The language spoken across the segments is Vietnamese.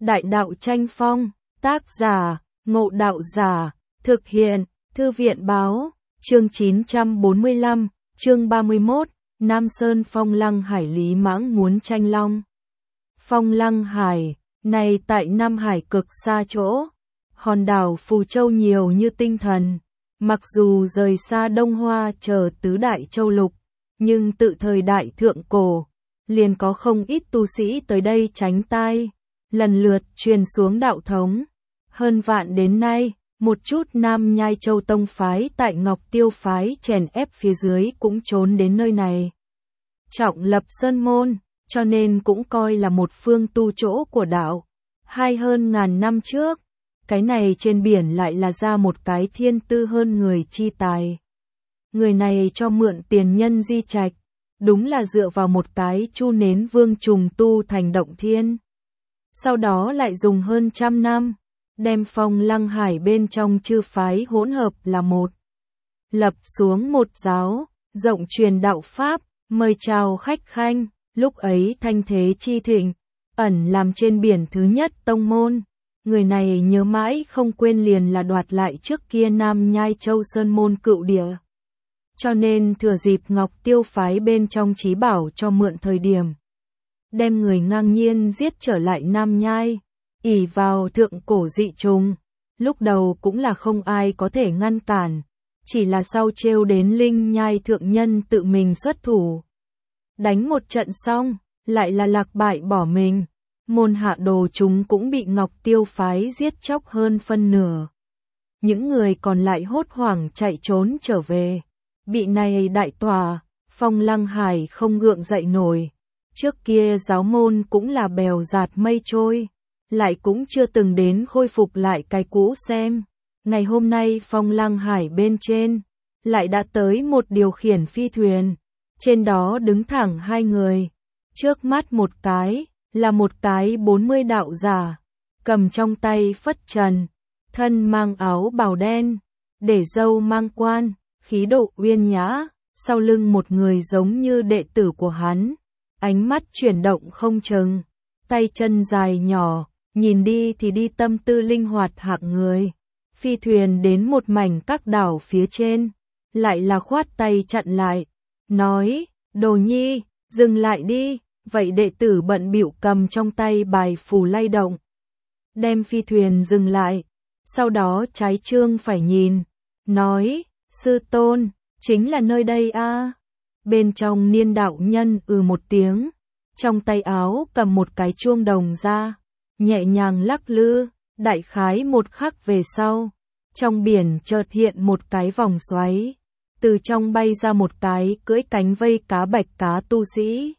Đại đạo tranh phong, tác giả, Ngộ Đạo Giả, thực hiện, Thư viện báo, chương 945, chương 31, Nam Sơn Phong Lăng Hải Lý Mãng muốn tranh long. Phong Lăng Hải, này tại Nam Hải cực xa chỗ, hòn đảo Phù Châu nhiều như tinh thần, mặc dù rời xa Đông Hoa chờ tứ đại châu lục, nhưng tự thời đại thượng cổ, liền có không ít tu sĩ tới đây tránh tai, lần lượt truyền xuống đạo thống. Hơn vạn đến nay, một chút Nam Nhai Châu tông phái tại Ngọc Tiêu phái chèn ép phía dưới cũng trốn đến nơi này. Trọng lập sơn môn, cho nên cũng coi là một phương tu chỗ của đạo. Hơn ngàn năm trước, cái này trên biển lại là ra một cái thiên tư hơn người chi tài. Người này cho mượn tiền nhân di trạch, đúng là dựa vào một cái chu nến vương trùng tu thành động thiên. Sau đó lại dùng hơn 100 năm, đem Phong Lăng Hải bên trong chư phái hỗn hợp là một. Lập xuống một giáo, rộng truyền đạo Pháp, mời chào khách khanh, lúc ấy thanh thế chi thịnh, ẩn làm trên biển thứ nhất tông môn. Người này nhớ mãi không quên liền là đoạt lại trước kia Nam Nhai Châu Sơn môn cựu địa. Cho nên thừa dịp Ngọc Tiêu phái bên trong trí bảo cho mượn thời điểm, đem người ngang nhiên giết trở lại Nam Nhai, ỷ vào thượng cổ dị trùng, lúc đầu cũng là không ai có thể ngăn cản, chỉ là sau trêu đến Linh Nhai thượng nhân tự mình xuất thủ. Đánh một trận xong, lại là lạc bại bỏ mình, môn hạ đồ chúng cũng bị Ngọc Tiêu phái giết chóc hơn phân nửa. Những người còn lại hốt hoảng chạy trốn trở về, bị này đại tòa, Phong Lăng Hải không gượng dậy nổi. Trước kia giáo môn cũng là bèo dạt mây trôi, lại cũng chưa từng đến khôi phục lại cái cũ xem. Ngày hôm nay Phong Lăng Hải bên trên, lại đã tới một điều khiển phi thuyền, trên đó đứng thẳng hai người, trước mắt một cái, là một cái 40 đạo giả, cầm trong tay phất trần, thân mang áo bào đen, để râu mang quan, khí độ uyên nhã, sau lưng một người giống như đệ tử của hắn. Ánh mắt chuyển động không chừng, tay chân dài nhỏ, nhìn đi thì đi tâm tư linh hoạt hạng người. Phi thuyền đến một mảnh các đảo phía trên, lại là khoát tay chặn lại, nói, Đồ Nhi, dừng lại đi, vậy đệ tử bận bịu cầm trong tay bài phù lay động. Đem phi thuyền dừng lại, sau đó trái trương phải nhìn, nói, sư tôn, chính là nơi đây a. Bên trong niên đạo nhân một tiếng, trong tay áo cầm một cái chuông đồng ra, nhẹ nhàng lắc lư, đại khái một khắc về sau, trong biển chợt hiện một cái vòng xoáy, từ trong bay ra một cái cưỡi cánh vây cá bạch cá tu sĩ.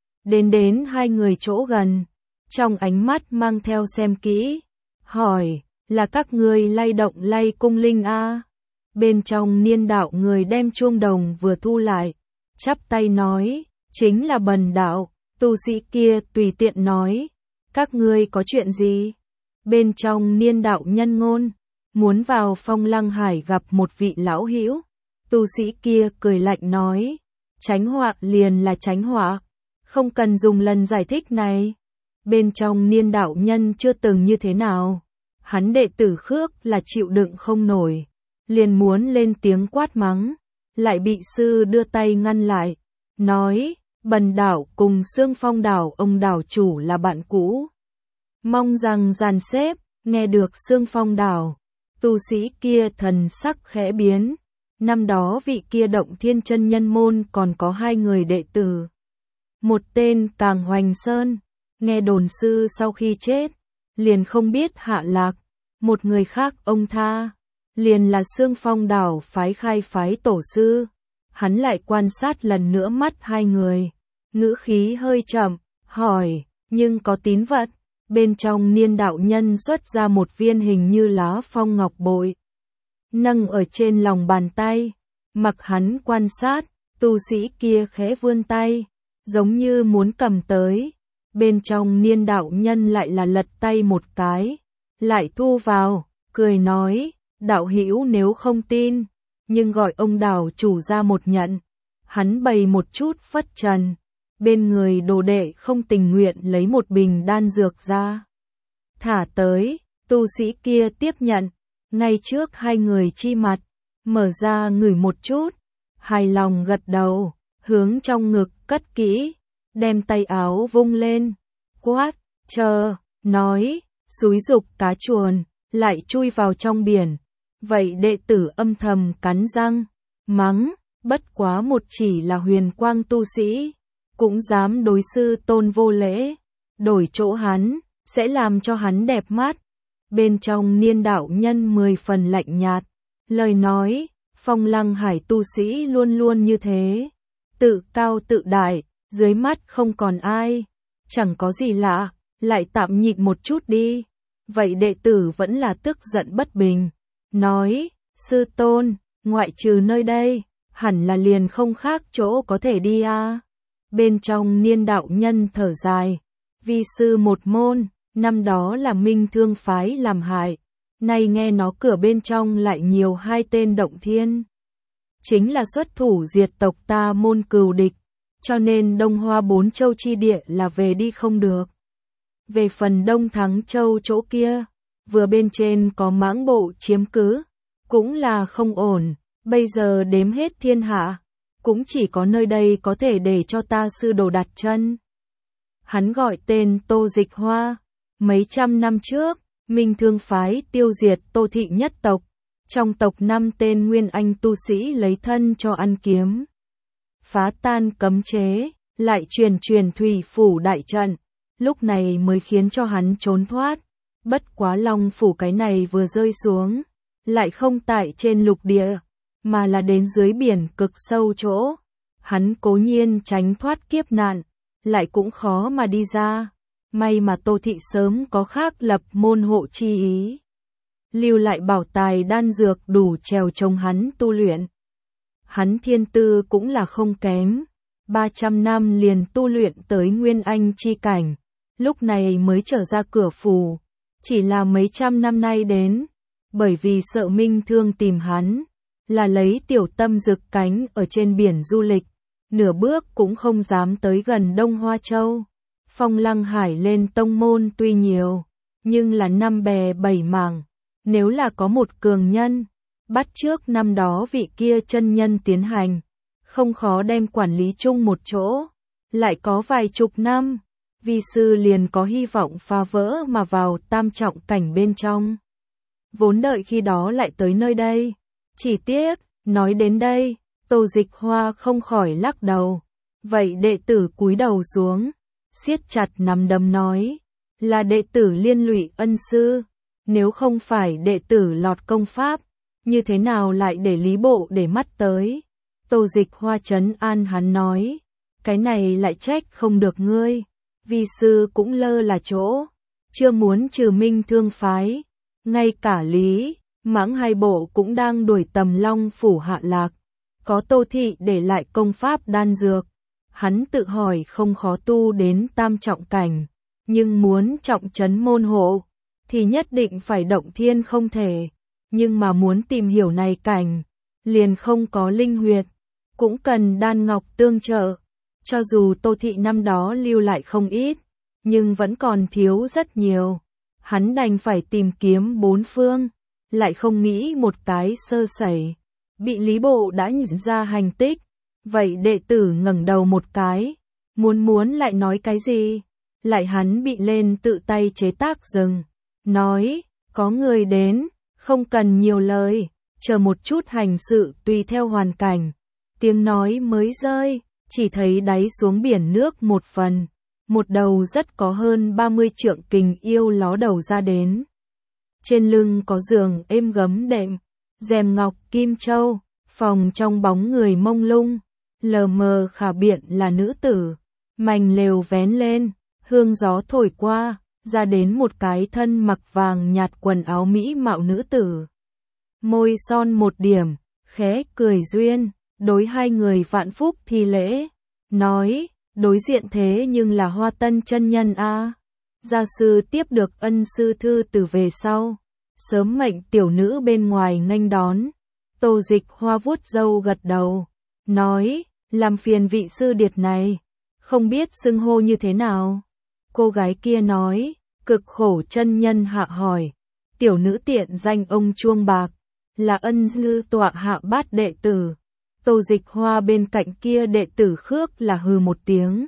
Đến hai người chỗ gần, trong ánh mắt mang theo xem kỹ, hỏi, là các ngươi lay động lay cung linh a? Bên trong niên đạo người đem chuông đồng vừa thu lại, chắp tay nói, chính là Bần đạo. Tu sĩ kia tùy tiện nói, các ngươi có chuyện gì? Bên trong niên đạo nhân ngôn, muốn vào Phong Lăng Hải gặp một vị lão hữu. Tu sĩ kia cười lạnh nói, tránh họa liền là tránh họa, không cần dùng lần giải thích này. Bên trong niên đạo nhân chưa từng như thế nào, hắn đệ tử Khước là chịu đựng không nổi, liền muốn lên tiếng quát mắng, lại bị sư đưa tay ngăn lại, nói, Bần đạo cùng Xương Phong đảo ông đảo chủ là bạn cũ, mong rằng dàn xếp. Nghe được Xương Phong đảo, tu sĩ kia thần sắc khẽ biến. Năm đó vị kia Động Thiên chân nhân môn còn có hai người đệ tử, một tên Càng Hoành Sơn, nghe đồn sư sau khi chết liền không biết hạ lạc, một người khác ông Tha, liền là Xương Phong đảo phái khai phái tổ sư. Hắn lại quan sát lần nữa mắt hai người, ngữ khí hơi chậm, hỏi, nhưng có tín vật. Bên trong niên đạo nhân xuất ra một viên hình như lá phong ngọc bội, nâng ở trên lòng bàn tay, mặc hắn quan sát, tu sĩ kia khẽ vươn tay, giống như muốn cầm tới. Bên trong niên đạo nhân lại là lật tay một cái, lại thu vào, cười nói, đạo hữu nếu không tin, nhưng gọi ông đảo chủ ra một nhận. Hắn bày một chút phất trần, bên người đồ đệ không tình nguyện lấy một bình đan dược ra. thả tới, tu sĩ kia tiếp nhận, ngay trước hai người chi mặt, mở ra ngửi một chút, hài lòng gật đầu, hướng trong ngực cất kỹ, đem tay áo vung lên, quát, chờ, nói, xúi giục cá chuồn, lại chui vào trong biển. Vậy đệ tử âm thầm cắn răng, mắng, bất quá một chỉ là huyền quang tu sĩ, cũng dám đối sư tôn vô lễ, đổi chỗ hắn, sẽ làm cho hắn đẹp mắt. Bên trong Niên đạo nhân 10 phần lạnh nhạt, lời nói, Phong Lăng Hải tu sĩ luôn luôn như thế, tự cao tự đại, dưới mắt không còn ai, chẳng có gì lạ, lại tạm nhịn một chút đi. Vậy đệ tử vẫn là tức giận bất bình, nói, sư tôn, ngoại trừ nơi đây, hẳn là liền không khác chỗ có thể đi à. Bên trong Niên đạo nhân thở dài, vi sư một môn, năm đó là Minh Thương phái làm hại, nay nghe nó cửa bên trong lại nhiều hai tên động thiên. Chính là xuất thủ diệt tộc ta môn cừu địch, cho nên Đông Hoa 4 châu chi địa là về đi không được. Về phần Đông Thắng Châu chỗ kia, vừa bên trên có mãng bộ chiếm cứ, cũng là không ổn, bây giờ đếm hết thiên hạ, cũng chỉ có nơi đây có thể để cho ta sư đồ đặt chân. Hắn gọi tên Tô Dịch Hoa, mấy trăm năm trước, Minh Thương phái tiêu diệt Tô thị nhất tộc, trong tộc 5 tên nguyên anh tu sĩ lấy thân cho ăn kiếm. Phá tan cấm chế, lại truyền thủy phủ đại trận, lúc này mới khiến cho hắn trốn thoát. Bất quá Long phủ cái này vừa rơi xuống, lại không tại trên lục địa, mà là đến dưới biển cực sâu chỗ. Hắn cố nhiên tránh thoát kiếp nạn, lại cũng khó mà đi ra. May mà Tô thị sớm có khác lập môn hộ chi ý, lưu lại bảo tài đan dược đủ trèo trông hắn tu luyện. Hắn thiên tư cũng là không kém, 300 năm liền tu luyện tới nguyên anh chi cảnh, lúc này mới trở ra cửa phủ, chỉ là mấy trăm năm nay đến, bởi vì sợ Minh Thương tìm hắn, là lấy tiểu tâm rực cánh ở trên biển du lịch, nửa bước cũng không dám tới gần Đông Hoa Châu. Phong Lăng Hải lên tông môn tuy nhiều, nhưng là năm bè bảy mảng, nếu là có một cường nhân, bắt trước năm đó vị kia chân nhân tiến hành, không khó đem quản lý chung một chỗ, lại có vài chục năm, vi sư liền có hy vọng phá vỡ mà vào tam trọng cảnh bên trong. Vốn đợi khi đó lại tới nơi đây, chỉ tiếc, nói đến đây, Tô Dịch Hoa không khỏi lắc đầu. Vậy đệ tử cúi đầu xuống, siết chặt nắm đấm nói, là đệ tử liên lụy ân sư, nếu không phải đệ tử lọt công pháp, như thế nào lại để Lý Bộ để mắt tới. Tô Dịch Hoa trấn an hắn nói, cái này lại trách không được ngươi, vi sư cũng lơ là chỗ, chưa muốn trừ Minh Thương phái, ngay cả Lý, Mãng hai bộ cũng đang đuổi tầm Long phủ hạ lạc, có Tô thị để lại công pháp đan dược. Hắn tự hỏi không khó tu đến tam trọng cảnh, nhưng muốn trọng trấn môn hộ, thì nhất định phải động thiên không thể, nhưng mà muốn tìm hiểu này cảnh, liền không có linh huyệt, cũng cần đan ngọc tương trợ. Cho dù Tô thị năm đó lưu lại không ít, nhưng vẫn còn thiếu rất nhiều, hắn đành phải tìm kiếm bốn phương, lại không nghĩ một cái sơ sẩy, bị Lý Bộ đã nhận ra hành tích. Vậy đệ tử ngẩng đầu một cái, muốn lại nói cái gì, lại hắn bị lên tự tay chế tác dừng, nói, có người đến, không cần nhiều lời, chờ một chút hành sự tùy theo hoàn cảnh. Tiếng nói mới rơi, chỉ thấy đáy xuống biển nước một phần, một đầu rất có hơn 30 trượng kình yêu ló đầu ra đến. Trên lưng có giường êm gấm đệm, rèm ngọc kim châu, phòng trong bóng người mông lung. Lờ mờ khả biện là nữ tử, mành lều vén lên, hương gió thổi qua, ra đến một cái thân mặc vàng nhạt quần áo mỹ mạo nữ tử. Môi son một điểm, khẽ cười duyên, đối hai người vạn phúc thi lễ, nói, đối diện thế nhưng là Hoa Tân chân nhân a. Gia sư tiếp được ân sư thư từ về sau, sớm mệnh tiểu nữ bên ngoài nghênh đón. Tô Dịch Hoa vuốt râu gật đầu, nói, làm phiền vị sư điệt này, không biết xưng hô như thế nào. Cô gái kia nói, Cực khổ chân nhân hạ hỏi, tiểu nữ tiện danh ông Chuông Bạc, là ân lư tọa hạ bát đệ tử. Tô Dịch Hoa bên cạnh kia đệ tử Khước là hừ một tiếng.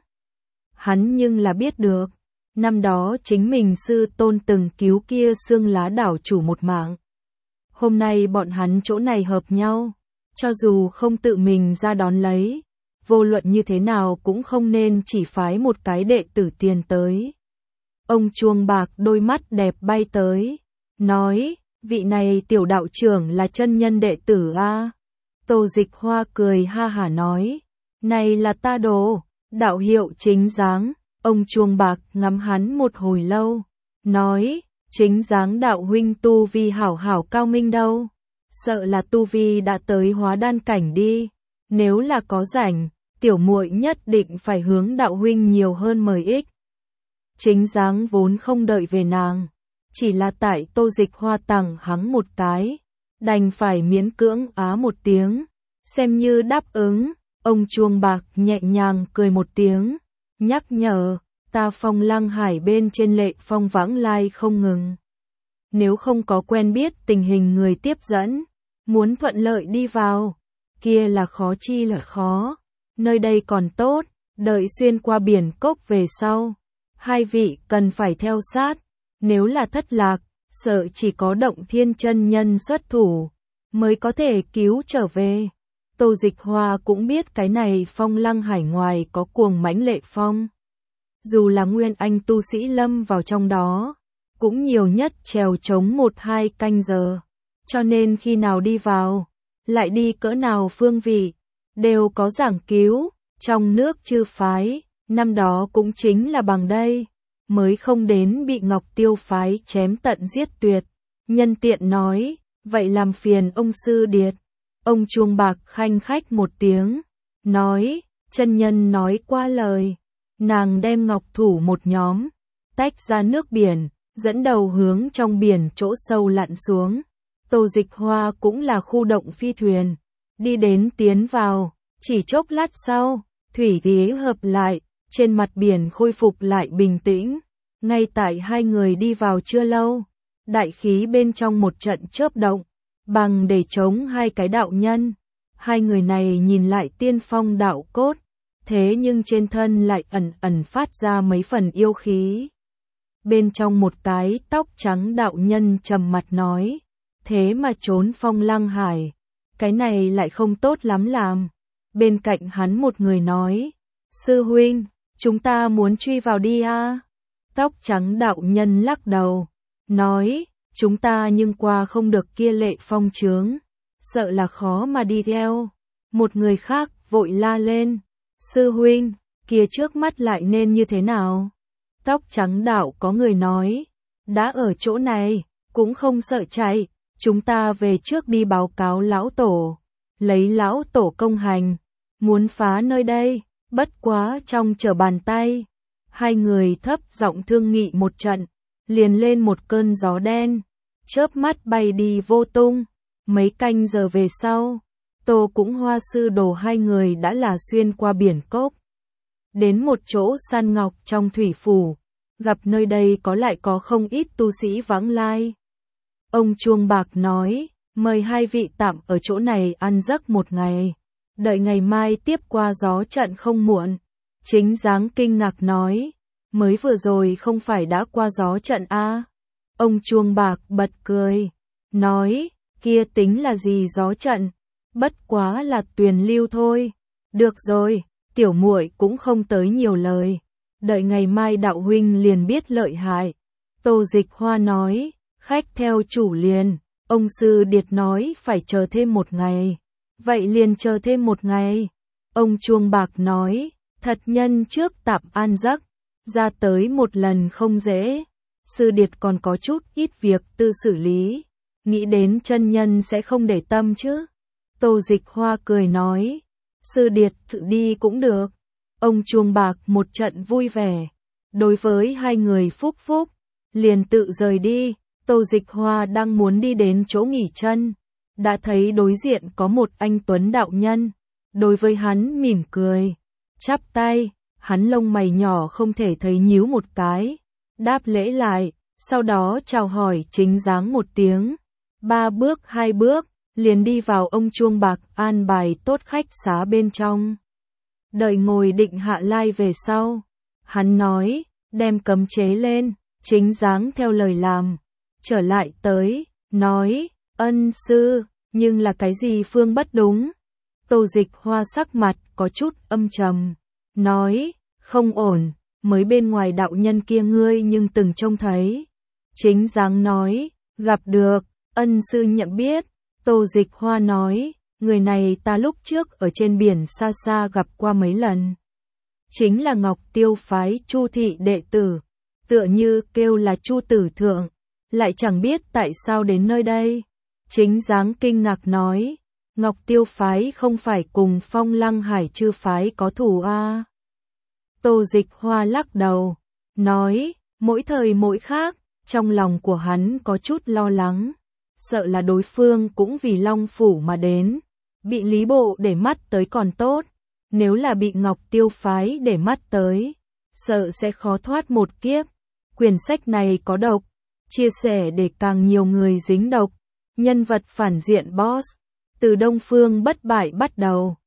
Hắn nhưng là biết được, năm đó chính mình sư tôn từng cứu kia Xương Lá đảo chủ một mạng. Hôm nay bọn hắn chỗ này hợp nhau, cho dù không tự mình ra đón lấy, vô luận như thế nào cũng không nên chỉ phái một cái đệ tử tiền tới. Ông Chuông Bạc đôi mắt đẹp bay tới, nói, vị này tiểu đạo trưởng là chân nhân đệ tử a. Tô Dịch Hoa cười ha hả nói, này là ta đồ, đạo hiệu Chính Dáng. Ông Chuông Bạc ngắm hắn một hồi lâu, nói, Chính Dáng đạo huynh tu vi hảo hảo cao minh đâu, sợ là tu vi đã tới hóa đan cảnh đi, nếu là có rảnh, tiểu muội nhất định phải hướng đạo huynh nhiều hơn mời ích. Chính Dáng vốn không đợi về nàng, chỉ là tại Tô Dịch Hoa tặng hắn một cái, đành phải miễn cưỡng á một tiếng, xem như đáp ứng. Ông Chuông Bạc nhẹ nhàng cười một tiếng, nhắc nhở, ta Phong Lăng Hải bên trên lệ phong vãng lai không ngừng. Nếu không có quen biết tình hình người tiếp dẫn, muốn thuận lợi đi vào, kia là khó chi là khó. Nơi đây còn tốt, đợi xuyên qua biển cốc về sau, hai vị cần phải theo sát, nếu là thất lạc, sợ chỉ có Động Thiên chân nhân xuất thủ, mới có thể cứu trở về. Tô Dịch Hoa cũng biết cái này Phong Lăng Hải ngoài có cuồng mãnh lệ phong. Dù là nguyên anh tu sĩ lâm vào trong đó, cũng nhiều nhất trèo trống 1-2 canh giờ. Cho nên khi nào đi vào, lại đi cỡ nào phương vị, đều có giảng cứu. Trong nước chư phái, năm đó cũng chính là bằng đây, mới không đến bị Ngọc Tiêu phái chém tận giết tuyệt. Nhân tiện nói, vậy làm phiền ông sư điệt. Ông Chuông Bạc khanh khách một tiếng, nói, chân nhân nói qua lời. Nàng đem ngọc thủ một nhóm, tách ra nước biển, dẫn đầu hướng trong biển chỗ sâu lặn xuống. Tô Dịch Hoa cũng là khu động phi thuyền, đi đến tiến vào, chỉ chốc lát sau, thủy khí hợp lại, trên mặt biển khôi phục lại bình tĩnh. Ngay tại hai người đi vào chưa lâu, đại khí bên trong một trận chớp động, bằng để chống hai cái đạo nhân. Hai người này nhìn lại tiên phong đạo cốt, thế nhưng trên thân lại ẩn ẩn phát ra mấy phần yêu khí. Bên trong một cái tóc trắng đạo nhân trầm mặt nói, thế mà trốn Phong Lăng Hải, cái này lại không tốt lắm làm. Bên cạnh hắn một người nói, sư huynh, chúng ta muốn truy vào đi a. Tóc trắng đạo nhân lắc đầu, nói, chúng ta nhưng qua không được kia lệ phong chướng, sợ là khó mà đi theo. Một người khác vội la lên, sư huynh, kia trước mắt lại nên như thế nào? Tóc trắng đạo có người nói, đã ở chỗ này, cũng không sợ chạy, chúng ta về trước đi báo cáo lão tổ, lấy lão tổ công hành, muốn phá nơi đây, bất quá trong trở bàn tay. Hai người thấp giọng thương nghị một trận, liền lên một cơn gió đen, chớp mắt bay đi vô tung. Mấy canh giờ về sau, Tô cũng Hoa sư đồ hai người đã là xuyên qua biển cốc, đến một chỗ san ngọc trong thủy phủ, gặp nơi đây có lại có không ít tu sĩ vãng lai. Ông Chuông Bạc nói, mời hai vị tạm ở chỗ này ăn giấc một ngày, đợi ngày mai tiếp qua gió trận không muộn. Chính Dáng kinh ngạc nói, mới vừa rồi không phải đã qua gió trận a? Ông Chuông Bạc bật cười, nói, kia tính là gì gió trận, bất quá là tuyền lưu thôi. Được rồi, tiểu muội cũng không tới nhiều lời, đợi ngày mai đạo huynh liền biết lợi hại. Tô Dịch Hoa nói, khách theo chủ liền. Ông sư điệt nói phải chờ thêm một ngày, vậy liền chờ thêm một ngày. Ông Chuông Bạc nói, thật nhân trước tạm an giấc, ra tới một lần không dễ. Sư điệt còn có chút ít việc tư xử lý, nghĩ đến chân nhân sẽ không để tâm chứ. Tô Dịch Hoa cười nói, sư điệt tự đi cũng được. Ông Chuông Bạc một trận vui vẻ, đối với hai người phúc phúc, liền tự rời đi. Tô Dịch Hoa đang muốn đi đến chỗ nghỉ chân, đã thấy đối diện có một anh tuấn đạo nhân, đối với hắn mỉm cười, chắp tay, hắn lông mày nhỏ không thể thấy nhíu một cái, đáp lễ lại, sau đó chào hỏi chính dáng một tiếng. 3 bước 2 bước, liền đi vào ông chuông bạc an bài tốt khách xá bên trong. Đợi ngồi định hạ lai về sau. Hắn nói, đem cấm chế lên, chính dáng theo lời làm. Trở lại tới, nói, ân sư, nhưng là cái gì phương bất đúng? Tô Dịch Hoa sắc mặt có chút âm trầm, nói, không ổn, mới bên ngoài đạo nhân kia ngươi nhưng từng trông thấy. Chính dáng nói, gặp được, ân sư nhận biết. Tô Dịch Hoa nói, người này ta lúc trước ở trên biển xa xa gặp qua mấy lần. Chính là Ngọc Tiêu phái Chu thị đệ tử, tựa như kêu là Chu tử thượng, lại chẳng biết tại sao đến nơi đây. Chính dáng kinh ngạc nói, Ngọc Tiêu phái không phải cùng Phong Lăng Hải Chư phái có thù a? Tô Dịch Hoa lắc đầu, nói, mỗi thời mỗi khác, trong lòng của hắn có chút lo lắng, sợ là đối phương cũng vì Long Phủ mà đến, bị Lý Bộ để mắt tới còn tốt, nếu là bị Ngọc Tiêu phái để mắt tới, sợ sẽ khó thoát một kiếp. Quyển sách này có độc, chia sẻ để càng nhiều người dính độc. Nhân vật phản diện boss, từ Đông Phương bất bại bắt đầu.